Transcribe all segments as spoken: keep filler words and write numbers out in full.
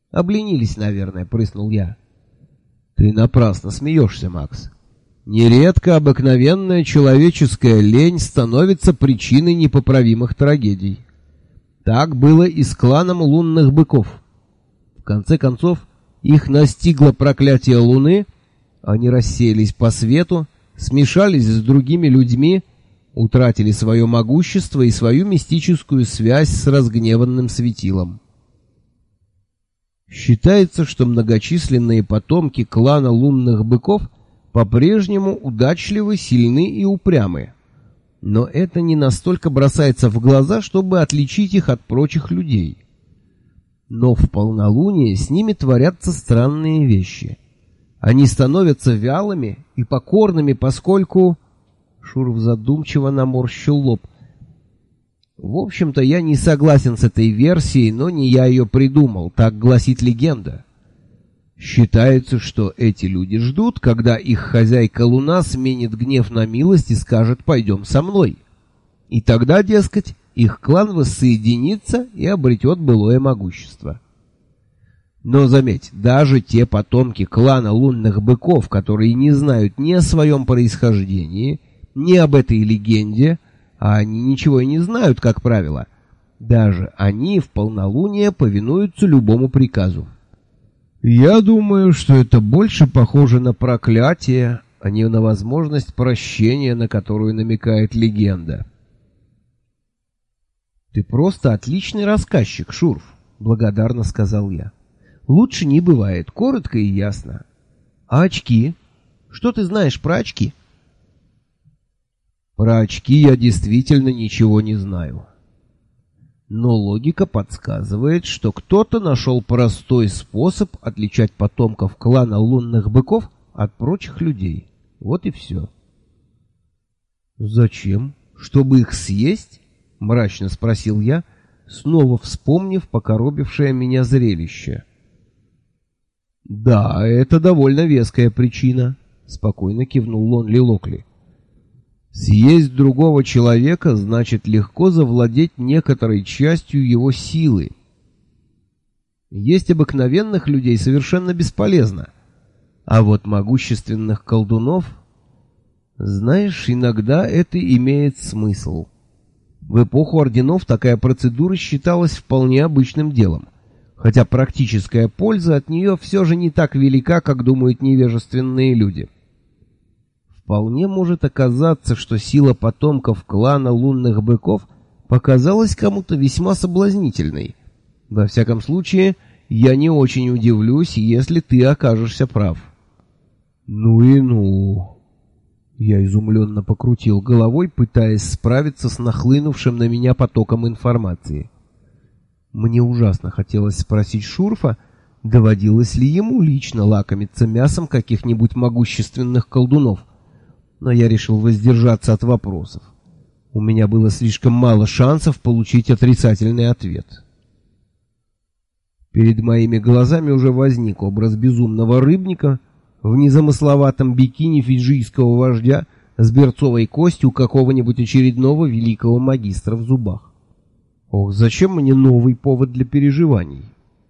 Обленились, наверное, прыснул я. Ты напрасно смеешься, Макс. Нередко обыкновенная человеческая лень становится причиной непоправимых трагедий. Так было и с кланом лунных быков. В конце концов, их настигло проклятие Луны, они рассеялись по свету, смешались с другими людьми, утратили свое могущество и свою мистическую связь с разгневанным светилом. Считается, что многочисленные потомки клана лунных быков по-прежнему удачливы, сильны и упрямы. Но это не настолько бросается в глаза, чтобы отличить их от прочих людей. Но в полнолуние с ними творятся странные вещи. Они становятся вялыми и покорными, поскольку... Шуров задумчиво наморщил лоб. В общем-то, я не согласен с этой версией, но не я ее придумал, так гласит легенда. Считается, что эти люди ждут, когда их хозяйка Луна сменит гнев на милость и скажет «пойдем со мной». И тогда, дескать, их клан воссоединится и обретет былое могущество. Но заметь, даже те потомки клана лунных быков, которые не знают ни о своем происхождении, ни об этой легенде, а они ничего и не знают, как правило, даже они в полнолуние повинуются любому приказу. Я думаю, что это больше похоже на проклятие, а не на возможность прощения, на которую намекает легенда. «Ты просто отличный рассказчик, Шурф», — благодарно сказал я. «Лучше не бывает, коротко и ясно. А очки? Что ты знаешь про очки?» «Про очки я действительно ничего не знаю. Но логика подсказывает, что кто-то нашел простой способ отличать потомков клана лунных быков от прочих людей. Вот и все». «Зачем? Чтобы их съесть?» — мрачно спросил я, снова вспомнив покоробившее меня зрелище. «Да, это довольно веская причина», — спокойно кивнул Лонли Локли. «Съесть другого человека значит легко завладеть некоторой частью его силы. Есть обыкновенных людей совершенно бесполезно, а вот могущественных колдунов, знаешь, иногда это имеет смысл. В эпоху орденов такая процедура считалась вполне обычным делом, хотя практическая польза от нее все же не так велика, как думают невежественные люди. Вполне может оказаться, что сила потомков клана лунных быков показалась кому-то весьма соблазнительной. Во всяком случае, я не очень удивлюсь, если ты окажешься прав». «Ну и ну!» Я изумленно покрутил головой, пытаясь справиться с нахлынувшим на меня потоком информации. Мне ужасно хотелось спросить Шурфа, доводилось ли ему лично лакомиться мясом каких-нибудь могущественных колдунов, но я решил воздержаться от вопросов. У меня было слишком мало шансов получить отрицательный ответ. Перед моими глазами уже возник образ безумного рыбника в незамысловатом бикини фиджийского вождя с берцовой костью какого-нибудь очередного великого магистра в зубах. Ох, зачем мне новый повод для переживаний?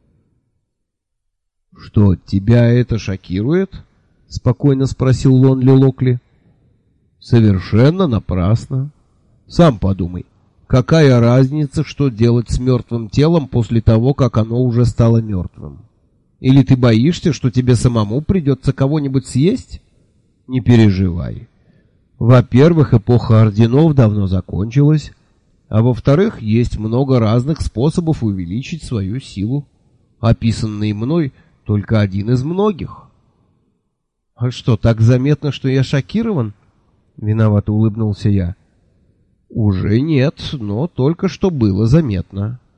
«Что, тебя это шокирует?» — спокойно спросил Лонли Локли. «Совершенно напрасно. Сам подумай, какая разница, что делать с мертвым телом после того, как оно уже стало мертвым? Или ты боишься, что тебе самому придется кого-нибудь съесть? Не переживай. Во-первых, эпоха орденов давно закончилась, а во-вторых, есть много разных способов увеличить свою силу. Описанный мной только один из многих». «А что, так заметно, что я шокирован?» Виновато улыбнулся я. «Уже нет, но только что было заметно».